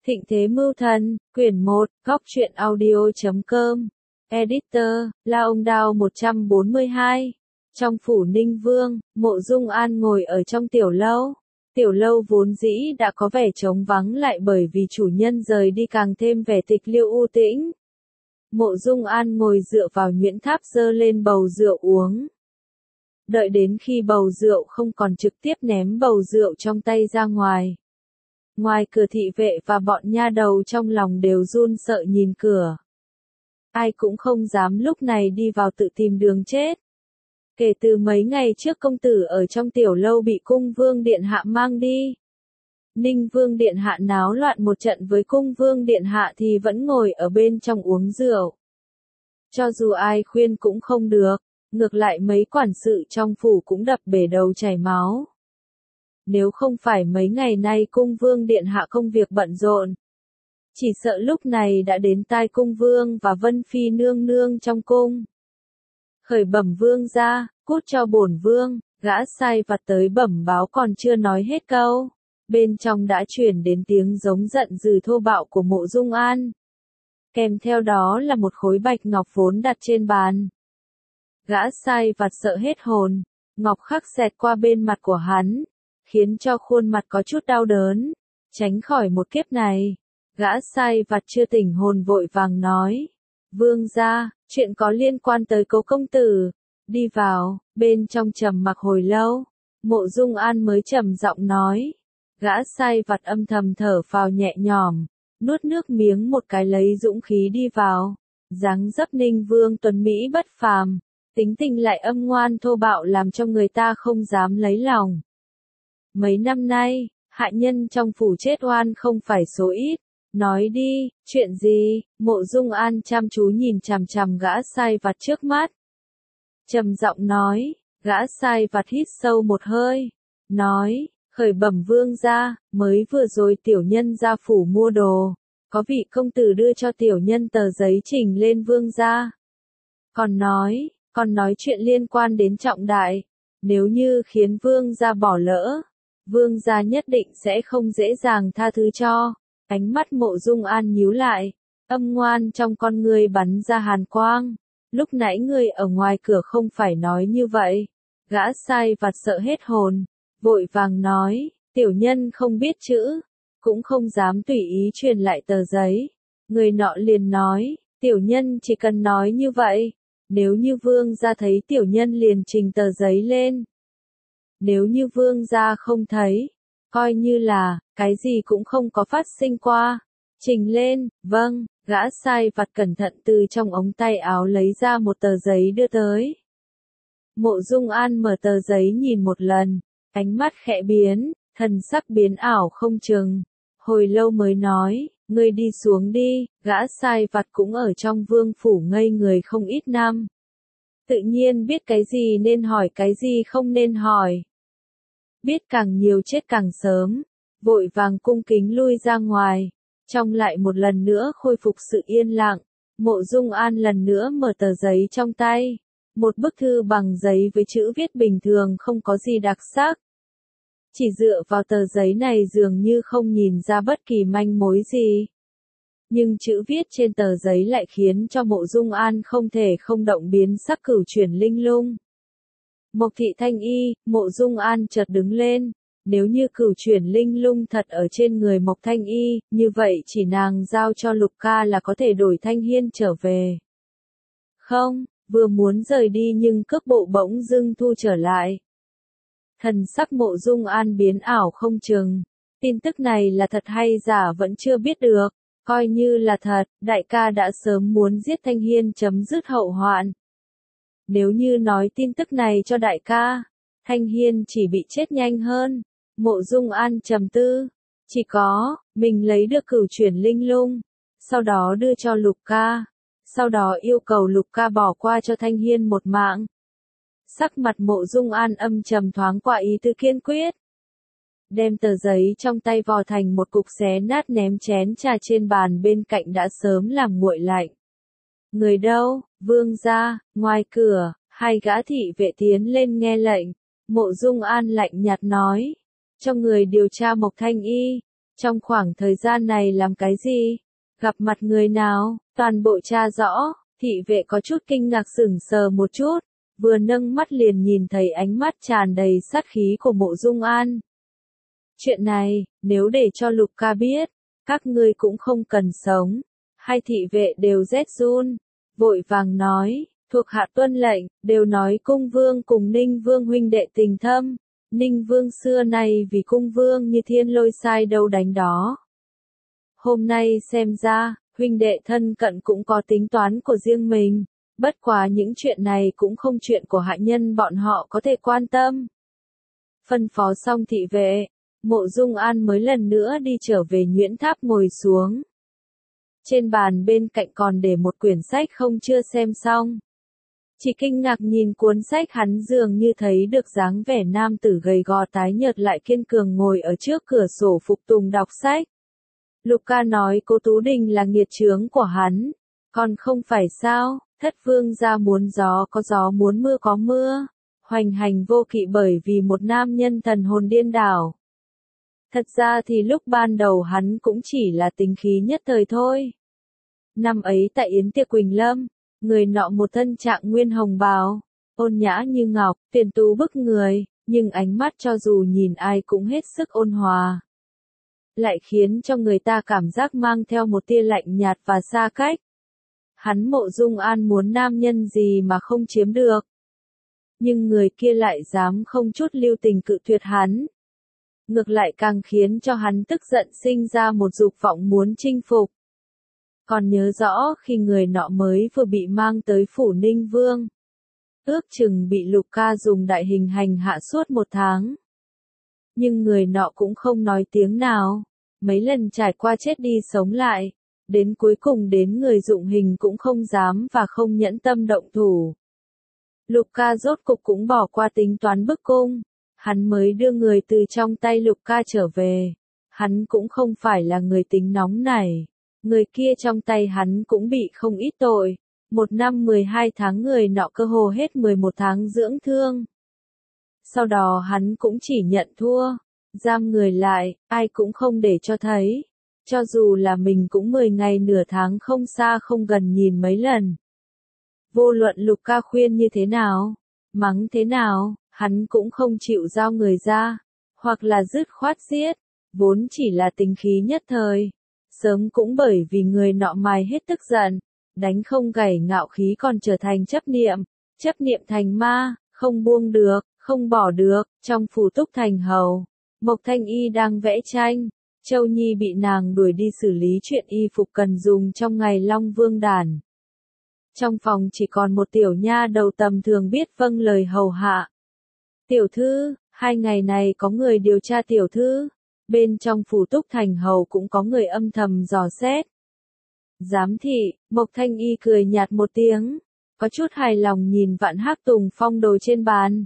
Thịnh Thế Mưu Thần, quyển 1, góc truyện audio.com, editor, La Ông Đao 142. Trong phủ Ninh Vương, Mộ Dung An ngồi ở trong tiểu lâu. Tiểu lâu vốn dĩ đã có vẻ trống vắng lại bởi vì chủ nhân rời đi càng thêm vẻ tịch liêu u tĩnh. Mộ Dung An ngồi dựa vào nhuyễn tháp giơ lên bầu rượu uống. Đợi đến khi bầu rượu không còn trực tiếp ném bầu rượu trong tay ra ngoài. Ngoài cửa thị vệ và bọn nha đầu trong lòng đều run sợ nhìn cửa. Ai cũng không dám lúc này đi vào tự tìm đường chết. Kể từ mấy ngày trước công tử ở trong tiểu lâu bị cung vương điện hạ mang đi. Ninh vương điện hạ náo loạn một trận với cung vương điện hạ thì vẫn ngồi ở bên trong uống rượu. Cho dù ai khuyên cũng không được, ngược lại mấy quản sự trong phủ cũng đập bể đầu chảy máu. Nếu không phải mấy ngày nay cung vương điện hạ công việc bận rộn, chỉ sợ lúc này đã đến tai cung vương và Vân Phi nương nương trong cung. Khởi bẩm vương ra, cút cho bổn vương, gã sai vặt tới bẩm báo còn chưa nói hết câu. Bên trong đã chuyển đến tiếng giống giận dữ thô bạo của Mộ Dung An. Kèm theo đó là một khối bạch ngọc vốn đặt trên bàn. Gã sai vặt sợ hết hồn, ngọc khắc xẹt qua bên mặt của hắn, khiến cho khuôn mặt có chút đau đớn. Tránh khỏi một kiếp này, gã sai vặt chưa tỉnh hồn vội vàng nói. Vương gia, chuyện có liên quan tới Cố công tử. Đi vào, bên trong trầm mặc hồi lâu, Mộ Dung An mới trầm giọng nói. Gã sai vặt âm thầm thở phào nhẹ nhõm, nuốt nước miếng một cái lấy dũng khí đi vào. Dáng dấp Ninh Vương tuấn mỹ bất phàm, tính tình lại âm ngoan thô bạo làm cho người ta không dám lấy lòng. Mấy năm nay, hạ nhân trong phủ chết oan không phải số ít. Nói đi, chuyện gì? Mộ Dung An chăm chú nhìn chằm chằm gã sai vặt trước mắt. Trầm giọng nói, gã sai vặt hít sâu một hơi. Nói, khởi bẩm vương gia, mới vừa rồi tiểu nhân ra phủ mua đồ. Có vị công tử đưa cho tiểu nhân tờ giấy trình lên vương gia. Còn nói chuyện liên quan đến trọng đại. Nếu như khiến vương gia bỏ lỡ, vương gia nhất định sẽ không dễ dàng tha thứ cho. Ánh mắt Mộ Dung An nhíu lại, âm ngoan trong con ngươi bắn ra hàn quang. Lúc nãy ngươi ở ngoài cửa không phải nói như vậy. Gã sai vặt sợ hết hồn, vội vàng nói, tiểu nhân không biết chữ, cũng không dám tùy ý truyền lại tờ giấy. Người nọ liền nói, tiểu nhân chỉ cần nói như vậy, nếu như vương gia thấy tiểu nhân liền trình tờ giấy lên. Nếu như vương gia không thấy, coi như là, cái gì cũng không có phát sinh qua. Trình lên, vâng, gã sai vặt cẩn thận từ trong ống tay áo lấy ra một tờ giấy đưa tới. Mộ Dung An mở tờ giấy nhìn một lần, ánh mắt khẽ biến, thần sắc biến ảo không chừng. Hồi lâu mới nói, ngươi đi xuống đi, gã sai vặt cũng ở trong vương phủ ngây người không ít năm. Tự nhiên biết cái gì nên hỏi cái gì không nên hỏi. Biết càng nhiều chết càng sớm, vội vàng cung kính lui ra ngoài. Trong lại một lần nữa khôi phục sự yên lặng, Mộ Dung An lần nữa mở tờ giấy trong tay. Một bức thư bằng giấy với chữ viết bình thường không có gì đặc sắc. Chỉ dựa vào tờ giấy này dường như không nhìn ra bất kỳ manh mối gì. Nhưng chữ viết trên tờ giấy lại khiến cho Mộ Dung An không thể không động biến sắc cửu chuyển linh lung. Mộc Thị Thanh Y, Mộ Dung An chợt đứng lên. Nếu như cửu chuyển linh lung thật ở trên người Mộc Thanh Y, như vậy chỉ nàng giao cho Lục ca là có thể đổi Thanh Hiên trở về. Không, vừa muốn rời đi nhưng cước bộ bỗng dưng thu trở lại. Thần sắc Mộ Dung An biến ảo không chừng. Tin tức này là thật hay giả vẫn chưa biết được. Coi như là thật, đại ca đã sớm muốn giết Thanh Hiên chấm dứt hậu hoạn. Nếu như nói tin tức này cho đại ca, Thanh Hiên chỉ bị chết nhanh hơn. Mộ Dung An trầm tư, chỉ có, mình lấy được cửu chuyển linh lung, sau đó đưa cho Lục ca, sau đó yêu cầu Lục ca bỏ qua cho Thanh Hiên một mạng. Sắc mặt Mộ Dung An âm trầm thoáng qua ý tư kiên quyết. Đem tờ giấy trong tay vò thành một cục xé nát ném chén trà trên bàn bên cạnh đã sớm làm nguội lạnh. Người đâu, vương gia, ngoài cửa, hai gã thị vệ tiến lên nghe lệnh. Mộ Dung An lạnh nhạt nói. Cho người điều tra Mộc Thanh Y. Trong khoảng thời gian này làm cái gì? Gặp mặt người nào? Toàn bộ tra rõ, thị vệ có chút kinh ngạc sững sờ một chút, vừa nâng mắt liền nhìn thấy ánh mắt tràn đầy sát khí của Mộ Dung An. Chuyện này, nếu để cho Luca biết, các ngươi cũng không cần sống. Hai thị vệ đều rét run, vội vàng nói, thuộc hạ tuân lệnh, đều nói cung vương cùng Ninh Vương huynh đệ tình thâm. Ninh Vương xưa nay vì cung vương như thiên lôi sai đâu đánh đó. Hôm nay xem ra, huynh đệ thân cận cũng có tính toán của riêng mình, bất quá những chuyện này cũng không chuyện của hạ nhân bọn họ có thể quan tâm. Phân phó xong thị vệ, Mộ Dung An mới lần nữa đi trở về Nhuyễn Tháp ngồi xuống. Trên bàn bên cạnh còn để một quyển sách không chưa xem xong. Chỉ kinh ngạc nhìn cuốn sách, hắn dường như thấy được dáng vẻ nam tử gầy gò tái nhợt lại kiên cường ngồi ở trước cửa sổ phục tùng đọc sách. Luca nói Cố Tú Đình là nghiệt chướng của hắn, còn không phải sao, Thất Vương gia muốn gió có gió muốn mưa có mưa, hoành hành vô kỵ bởi vì một nam nhân thần hồn điên đảo. Thật ra thì lúc ban đầu hắn cũng chỉ là tính khí nhất thời thôi. Năm ấy tại yến tiệc Quỳnh Lâm, người nọ một thân trạng nguyên hồng bào, ôn nhã như ngọc, tuyển tú bức người, nhưng ánh mắt cho dù nhìn ai cũng hết sức ôn hòa. Lại khiến cho người ta cảm giác mang theo một tia lạnh nhạt và xa cách. Hắn Mộ Dung An muốn nam nhân gì mà không chiếm được. Nhưng người kia lại dám không chút lưu tình cự tuyệt hắn. Ngược lại càng khiến cho hắn tức giận sinh ra một dục vọng muốn chinh phục. Còn nhớ rõ khi người nọ mới vừa bị mang tới phủ Ninh Vương. Ước chừng bị Luca dùng đại hình hành hạ suốt 1 tháng. Nhưng người nọ cũng không nói tiếng nào. Mấy lần trải qua chết đi sống lại. Đến cuối cùng đến người dụng hình cũng không dám và không nhẫn tâm động thủ. Luca rốt cục cũng bỏ qua tính toán bức cung. Hắn mới đưa người từ trong tay Luca trở về. Hắn cũng không phải là người tính nóng này. Người kia trong tay hắn cũng bị không ít tội. 1 năm 12 tháng người nọ cơ hồ hết 11 tháng dưỡng thương. Sau đó hắn cũng chỉ nhận thua. Giam người lại, ai cũng không để cho thấy. Cho dù là mình cũng 10 ngày nửa tháng không xa không gần nhìn mấy lần. Vô luận Luca khuyên như thế nào, mắng thế nào, hắn cũng không chịu giao người ra, hoặc là dứt khoát giết, vốn chỉ là tính khí nhất thời. Sớm cũng bởi vì người nọ mài hết tức giận, đánh không gảy ngạo khí còn trở thành chấp niệm thành ma, không buông được, không bỏ được. Trong phủ Túc Thành hầu, Mộc Thanh Y đang vẽ tranh, Châu Nhi bị nàng đuổi đi xử lý chuyện y phục cần dùng trong ngày Long Vương đản. Trong phòng chỉ còn một tiểu nha đầu tầm thường biết vâng lời hầu hạ. Tiểu thư, 2 ngày này có người điều tra tiểu thư. Bên trong phủ Túc Thành hầu cũng có người âm thầm dò xét. Giám thị, Mộc Thanh Y cười nhạt một tiếng, có chút hài lòng nhìn Vạn Hắc Tùng Phong đồ trên bàn.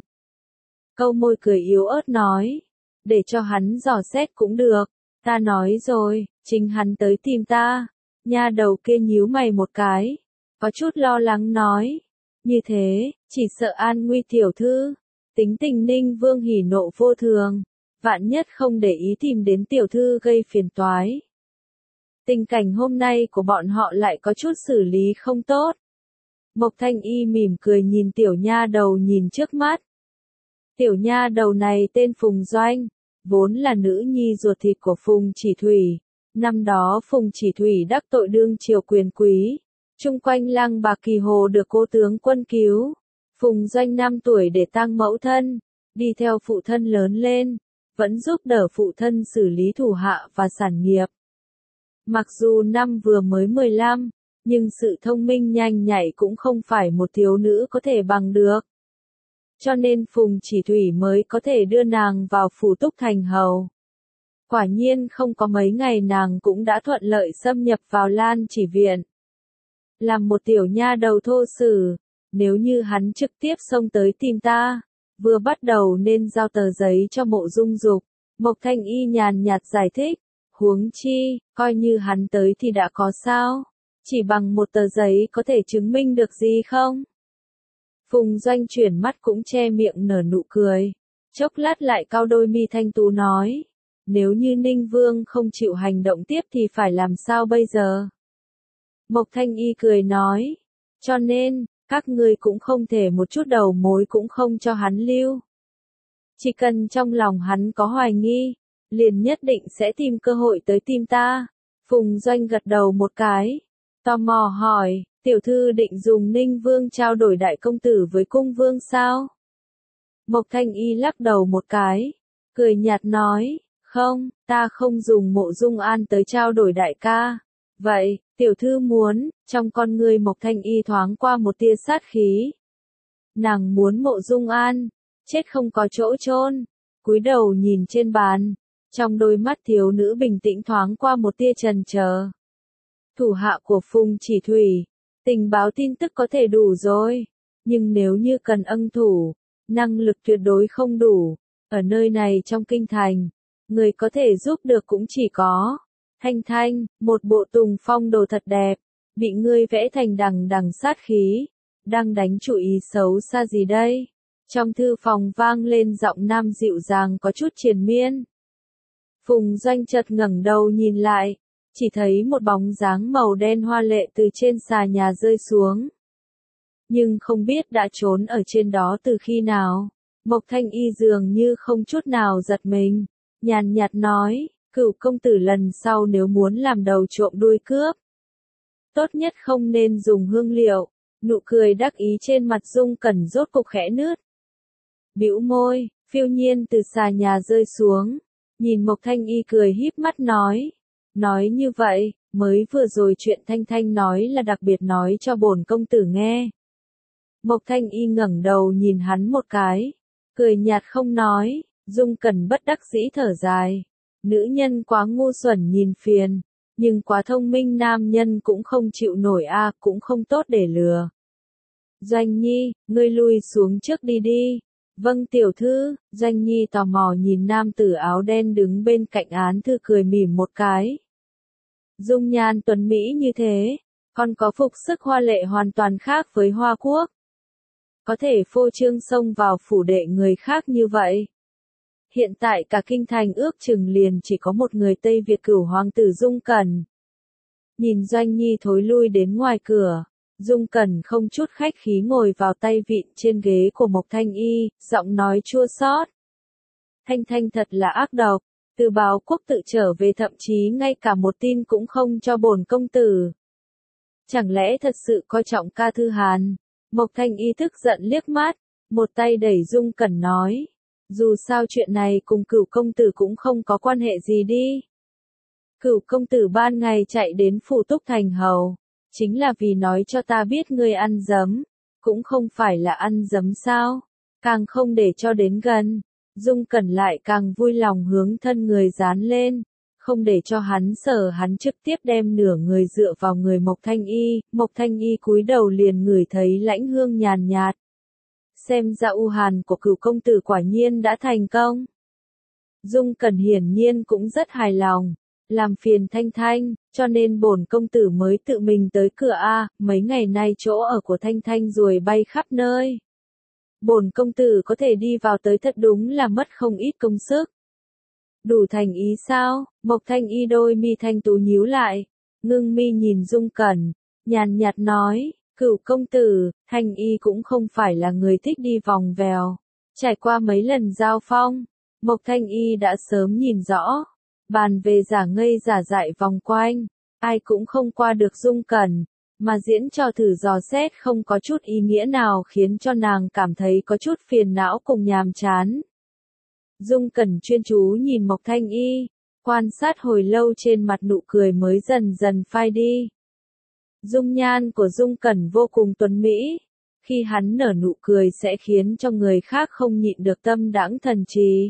Câu môi cười yếu ớt nói, để cho hắn dò xét cũng được, ta nói rồi, chính hắn tới tìm ta. Nha đầu kia nhíu mày một cái, có chút lo lắng nói, như thế, chỉ sợ an nguy tiểu thư. Tính tình Ninh Vương hỉ nộ vô thường, vạn nhất không để ý tìm đến tiểu thư gây phiền toái. Tình cảnh hôm nay của bọn họ lại có chút xử lý không tốt. Mộc Thanh Y mỉm cười nhìn tiểu nha đầu nhìn trước mắt. Tiểu nha đầu này tên Phùng Doanh, vốn là nữ nhi ruột thịt của Phùng Chỉ Thủy. Năm đó Phùng Chỉ Thủy đắc tội đương triều quyền quý, chung quanh Lăng Bạc Kỳ Hồ được Cố tướng quân cứu. Phùng Doanh 5 tuổi để tang mẫu thân, đi theo phụ thân lớn lên, vẫn giúp đỡ phụ thân xử lý thủ hạ và sản nghiệp. Mặc dù năm vừa mới 15, nhưng sự thông minh nhanh nhạy cũng không phải một thiếu nữ có thể bằng được. Cho nên Phùng Chỉ Thủy mới có thể đưa nàng vào phủ Túc Thành hầu. Quả nhiên không có mấy ngày nàng cũng đã thuận lợi xâm nhập vào Lan Chỉ viện. Làm một tiểu nha đầu thô sử, nếu như hắn trực tiếp xông tới tìm ta, vừa bắt đầu nên giao tờ giấy cho Mộ Dung Dục. Mộc Thanh Y nhàn nhạt giải thích, huống chi, coi như hắn tới thì đã có sao, chỉ bằng một tờ giấy có thể chứng minh được gì không? Phùng Doanh chuyển mắt cũng che miệng nở nụ cười, chốc lát lại cau đôi mi thanh tú nói, Nếu như Ninh Vương không chịu hành động tiếp thì phải làm sao bây giờ? Mộc Thanh Y cười nói, cho nên, các ngươi cũng không thể một chút đầu mối cũng không cho hắn lưu. Chỉ cần trong lòng hắn có hoài nghi, liền nhất định sẽ tìm cơ hội tới tìm ta. Phùng Doanh gật đầu một cái, tò mò hỏi, tiểu thư định dùng Ninh Vương trao đổi đại công tử với cung vương sao? Mộc Thanh Y lắc đầu một cái, cười nhạt nói, không, ta không dùng Mộ Dung An tới trao đổi đại ca. Vậy, tiểu thư muốn, trong con ngươi Mộc Thanh Y thoáng qua một tia sát khí. Nàng muốn Mộ Dung An, chết không có chỗ chôn. Cúi đầu nhìn trên bàn, trong đôi mắt thiếu nữ bình tĩnh thoáng qua một tia chần chờ. Thủ hạ của Phùng Chỉ Thủy, tình báo tin tức có thể đủ rồi, nhưng nếu như cần ân thủ, năng lực tuyệt đối không đủ. Ở nơi này trong kinh thành, người có thể giúp được cũng chỉ có Thanh Thanh, một bộ tùng phong đồ thật đẹp, bị ngươi vẽ thành đằng đằng sát khí, đang đánh chủ ý xấu xa gì đây? Trong thư phòng vang lên giọng nam dịu dàng có chút triền miên. Phùng Doanh chợt ngẩng đầu nhìn lại, chỉ thấy một bóng dáng màu đen hoa lệ từ trên xà nhà rơi xuống. Nhưng không biết đã trốn ở trên đó từ khi nào. Mộc Thanh Y dường như không chút nào giật mình, nhàn nhạt nói, Cửu công tử lần sau nếu muốn làm đầu trộm đuôi cướp, tốt nhất không nên dùng hương liệu. Nụ cười đắc ý trên mặt Dung Cẩn rốt cục khẽ nứt. Bĩu môi, phiêu nhiên từ xà nhà rơi xuống, nhìn Mộc Thanh Y cười híp mắt nói như vậy, mới vừa rồi chuyện Thanh Thanh nói là đặc biệt nói cho bổn công tử nghe. Mộc Thanh Y ngẩng đầu nhìn hắn một cái, cười nhạt không nói. Dung Cẩn bất đắc dĩ thở dài, nữ nhân quá ngu xuẩn nhìn phiền, nhưng quá thông minh nam nhân cũng không chịu nổi cũng không tốt để lừa. Doanh Nhi, ngươi lui xuống trước đi. Vâng tiểu thư. Doanh Nhi tò mò nhìn nam tử áo đen đứng bên cạnh án thư cười mỉm một cái. Dung nhan tuấn mỹ như thế, còn có phục sức hoa lệ hoàn toàn khác với Hoa Quốc. Có thể phô trương xông vào phủ đệ người khác như vậy. Hiện tại cả kinh thành ước chừng liền chỉ có một người Tây Việt cửu hoàng tử Dung Cẩn. Nhìn Doanh Nhi thối lui đến ngoài cửa, Dung Cẩn không chút khách khí ngồi vào tay vịn trên ghế của Mộc Thanh Y, giọng nói chua xót. Thanh Thanh thật là ác độc, từ báo quốc tự trở về thậm chí ngay cả một tin cũng không cho bổn công tử. Chẳng lẽ thật sự coi trọng ca thư Hàn? Mộc Thanh Y tức giận liếc mắt, một tay đẩy Dung Cẩn nói. Dù sao chuyện này cùng Cửu công tử cũng không có quan hệ gì đi. Cửu công tử ban ngày chạy đến phủ Túc Thành hầu, chính là vì nói cho ta biết ngươi ăn dấm, cũng không phải là ăn dấm sao, càng không để cho đến gần. Dung Cẩn lại càng vui lòng hướng thân người dán lên, không để cho hắn sờ, hắn trực tiếp đem nửa người dựa vào người Mộc Thanh Y cúi đầu liền ngửi thấy lãnh hương nhàn nhạt. Xem ra u hàn của Cửu công tử quả nhiên đã thành công. Dung Cẩn hiển nhiên cũng rất hài lòng, làm phiền Thanh Thanh, cho nên bổn công tử mới tự mình tới cửa mấy ngày nay chỗ ở của Thanh Thanh ruồi bay khắp nơi. Bổn công tử có thể đi vào tới thật đúng là mất không ít công sức. Đủ thành ý sao? Mộc Thanh Y đôi mi thanh tú nhíu lại, ngưng mi nhìn Dung Cẩn, nhàn nhạt nói. Cửu công tử, Thanh Y cũng không phải là người thích đi vòng vèo. Trải qua mấy lần giao phong, Mộc Thanh Y đã sớm nhìn rõ. Bàn về giả ngây giả dại vòng quanh, ai cũng không qua được Dung Cẩn, mà diễn trò thử dò xét không có chút ý nghĩa nào khiến cho nàng cảm thấy có chút phiền não cùng nhàm chán. Dung Cẩn chuyên chú nhìn Mộc Thanh Y, quan sát hồi lâu trên mặt nụ cười mới dần dần phai đi. Dung nhan của Dung Cẩn vô cùng tuấn mỹ, khi hắn nở nụ cười sẽ khiến cho người khác không nhịn được tâm đãng thần trì.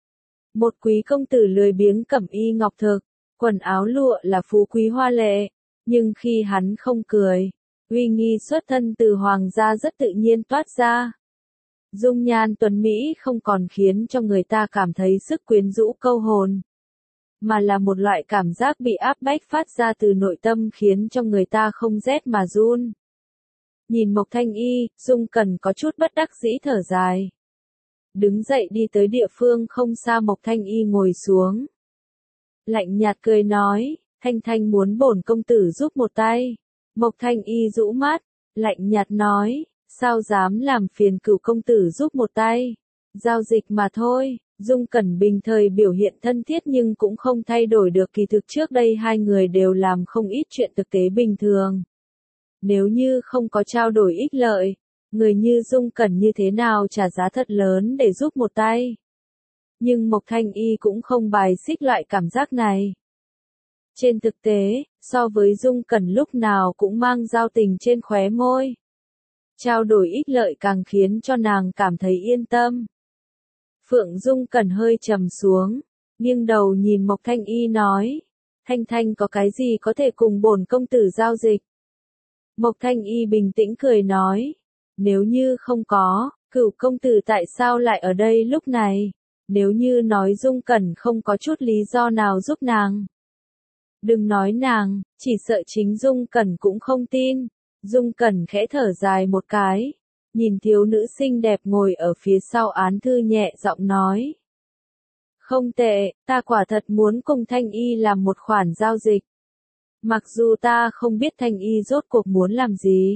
Một quý công tử lười biếng cẩm y ngọc thực, quần áo lụa là phú quý hoa lệ, nhưng khi hắn không cười, uy nghi xuất thân từ hoàng gia rất tự nhiên toát ra. Dung nhan tuấn mỹ không còn khiến cho người ta cảm thấy sức quyến rũ câu hồn, mà là một loại cảm giác bị áp bách phát ra từ nội tâm khiến cho người ta không rét mà run. Nhìn Mộc Thanh Y, Dung Cẩn có chút bất đắc dĩ thở dài. Đứng dậy đi tới địa phương không xa Mộc Thanh Y ngồi xuống, lạnh nhạt cười nói, Thanh Thanh muốn bổn công tử giúp một tay. Mộc Thanh Y rũ mắt, lạnh nhạt nói, sao dám làm phiền Cửu công tử giúp một tay. Giao dịch mà thôi. Dung Cẩn bình thời biểu hiện thân thiết nhưng cũng không thay đổi được kỳ thực trước đây hai người đều làm không ít chuyện thực tế bình thường. Nếu như không có trao đổi ích lợi, người như Dung Cẩn như thế nào trả giá thật lớn để giúp một tay. Nhưng Mộc Thanh Y cũng không bài xích loại cảm giác này. Trên thực tế, so với Dung Cẩn lúc nào cũng mang giao tình trên khóe môi. Trao đổi ích lợi càng khiến cho nàng cảm thấy yên tâm. Phượng Dung Cẩn hơi trầm xuống, nghiêng đầu nhìn Mộc Thanh Y nói, Thanh Thanh có cái gì có thể cùng bổn công tử giao dịch? Mộc Thanh Y bình tĩnh cười nói, nếu như không có, Cửu công tử tại sao lại ở đây lúc này? Nếu như nói Dung Cẩn không có chút lý do nào giúp nàng. Đừng nói nàng, chỉ sợ chính Dung Cẩn cũng không tin. Dung Cẩn khẽ thở dài một cái, nhìn thiếu nữ xinh đẹp ngồi ở phía sau án thư nhẹ giọng nói. Không tệ, ta quả thật muốn cùng Thanh Y làm một khoản giao dịch. Mặc dù ta không biết Thanh Y rốt cuộc muốn làm gì.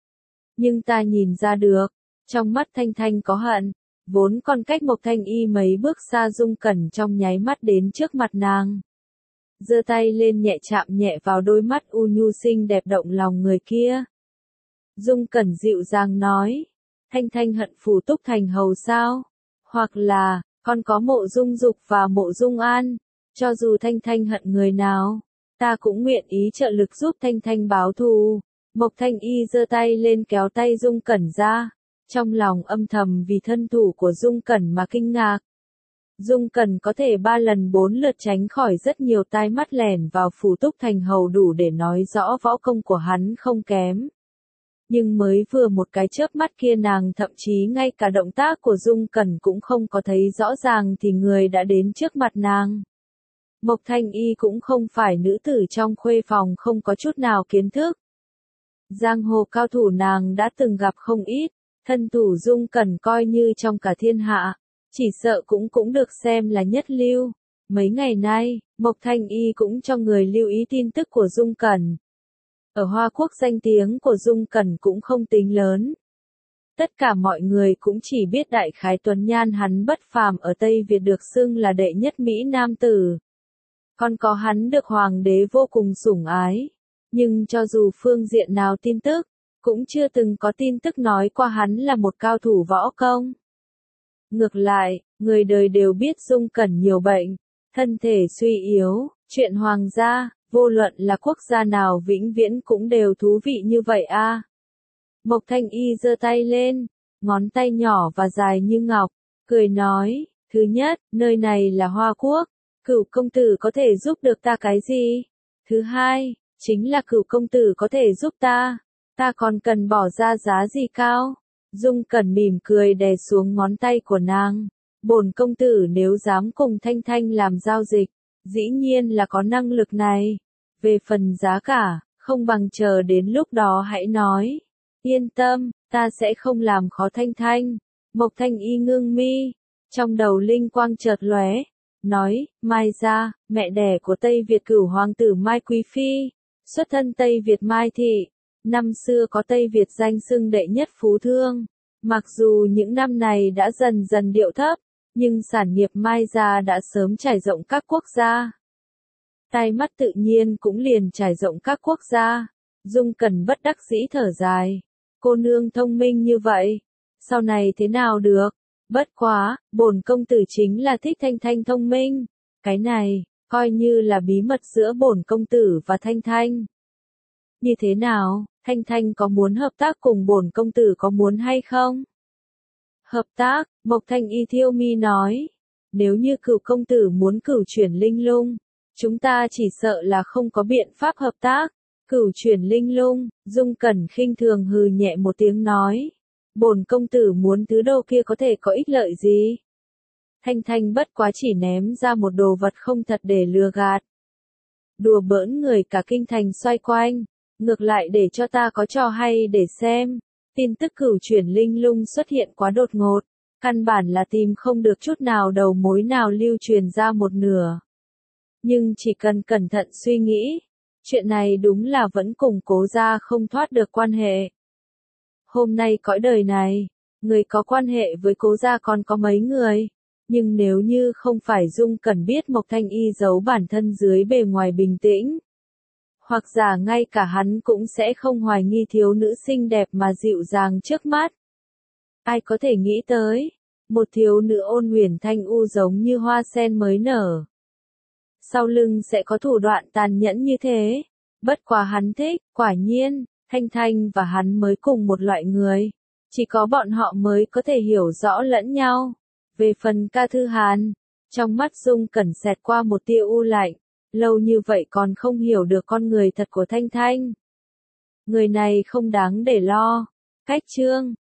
Nhưng ta nhìn ra được, trong mắt Thanh Thanh có hận, vốn còn cách Mộc Thanh Y mấy bước xa Dung Cẩn trong nháy mắt đến trước mặt nàng. Giơ tay lên nhẹ chạm nhẹ vào đôi mắt u nhu xinh đẹp động lòng người kia. Dung Cẩn dịu dàng nói, Thanh Thanh hận Phù Túc Thành hầu sao? Hoặc là, con có Mộ Dung Dục và Mộ Dung An, cho dù Thanh Thanh hận người nào, ta cũng nguyện ý trợ lực giúp Thanh Thanh báo thù. Mộc Thanh Y giơ tay lên kéo tay Dung Cẩn ra, trong lòng âm thầm vì thân thủ của Dung Cẩn mà kinh ngạc. Dung Cẩn có thể 3 lần 4 lượt tránh khỏi rất nhiều tai mắt lẻn vào Phù Túc Thành hầu đủ để nói rõ võ công của hắn không kém. Nhưng mới vừa một cái chớp mắt kia nàng thậm chí ngay cả động tác của Dung Cẩn cũng không có thấy rõ ràng thì người đã đến trước mặt nàng. Mộc Thanh Y cũng không phải nữ tử trong khuê phòng không có chút nào kiến thức. Giang hồ cao thủ nàng đã từng gặp không ít, thân thủ Dung Cẩn coi như trong cả thiên hạ, chỉ sợ cũng được xem là nhất lưu. Mấy ngày nay, Mộc Thanh Y cũng cho người lưu ý tin tức của Dung Cẩn. Ở Hoa Quốc danh tiếng của Dung Cẩn cũng không tính lớn. Tất cả mọi người cũng chỉ biết đại khái tuấn nhan hắn bất phàm ở Tây Việt được xưng là đệ nhất Mỹ nam tử. Còn có hắn được hoàng đế vô cùng sủng ái. Nhưng cho dù phương diện nào tin tức, cũng chưa từng có tin tức nói qua hắn là một cao thủ võ công. Ngược lại, người đời đều biết Dung Cẩn nhiều bệnh, thân thể suy yếu, chuyện hoàng gia, vô luận là quốc gia nào vĩnh viễn cũng đều thú vị như vậy a. Mộc Thanh Y giơ tay lên, ngón tay nhỏ và dài như ngọc, cười nói, thứ nhất, nơi này là Hoa Quốc, Cửu công tử có thể giúp được ta cái gì? Thứ hai, chính là Cửu công tử có thể giúp ta còn cần bỏ ra giá gì cao? Dung Cẩn mỉm cười đè xuống ngón tay của nàng, bổn công tử nếu dám cùng Thanh Thanh làm giao dịch, dĩ nhiên là có năng lực này. Về phần giá cả, không bằng chờ đến lúc đó hãy nói. Yên tâm, ta sẽ không làm khó Thanh Thanh. Mộc Thanh Y ngưng mi, trong đầu linh quang chợt lóe, nói, Mai gia, mẹ đẻ của Tây Việt cửu hoàng tử Mai Quý Phi, xuất thân Tây Việt Mai Thị, năm xưa có Tây Việt danh xưng đệ nhất phú thương. Mặc dù những năm này đã dần dần điệu thấp, nhưng sản nghiệp Mai gia đã sớm trải rộng các quốc gia. Tai mắt tự nhiên cũng liền trải rộng các quốc gia. Dung Cẩn bất đắc dĩ thở dài. Cô nương thông minh như vậy, sau này thế nào được? Bất quá, bổn công tử chính là thích Thanh Thanh thông minh. Cái này, coi như là bí mật giữa bổn công tử và Thanh Thanh. Như thế nào, Thanh Thanh có muốn hợp tác cùng bổn công tử có muốn hay không? Hợp tác, Mộc Thanh Y thiêu mi nói. Nếu như Cửu công tử muốn cửu chuyển linh lung, chúng ta chỉ sợ là không có biện pháp hợp tác. Cửu chuyển linh lung, Dung Cẩn khinh thường hừ nhẹ một tiếng nói. Bổn công tử muốn thứ đồ kia có thể có ích lợi gì? Thanh Thanh bất quá chỉ ném ra một đồ vật không thật để lừa gạt. Đùa bỡn người cả kinh thành xoay quanh, ngược lại để cho ta có trò hay để xem. Tin tức cửu chuyển linh lung xuất hiện quá đột ngột, căn bản là tìm không được chút nào đầu mối nào lưu truyền ra một nửa. Nhưng chỉ cần cẩn thận suy nghĩ, chuyện này đúng là vẫn cùng Cố gia không thoát được quan hệ. Hôm nay cõi đời này, người có quan hệ với Cố gia còn có mấy người, nhưng nếu như không phải Dung Cẩn biết Mộc Thanh Y giấu bản thân dưới bề ngoài bình tĩnh, hoặc giả ngay cả hắn cũng sẽ không hoài nghi thiếu nữ xinh đẹp mà dịu dàng trước mắt. Ai có thể nghĩ tới, một thiếu nữ ôn huyền thanh u giống như hoa sen mới nở, sau lưng sẽ có thủ đoạn tàn nhẫn như thế. Bất quá hắn thích, quả nhiên, Thanh Thanh và hắn mới cùng một loại người. Chỉ có bọn họ mới có thể hiểu rõ lẫn nhau. Về phần Ca Thư Hàn, trong mắt Dung Cẩn xẹt qua một tia u lạnh. Lâu như vậy còn không hiểu được con người thật của Thanh Thanh. Người này không đáng để lo. Cách chương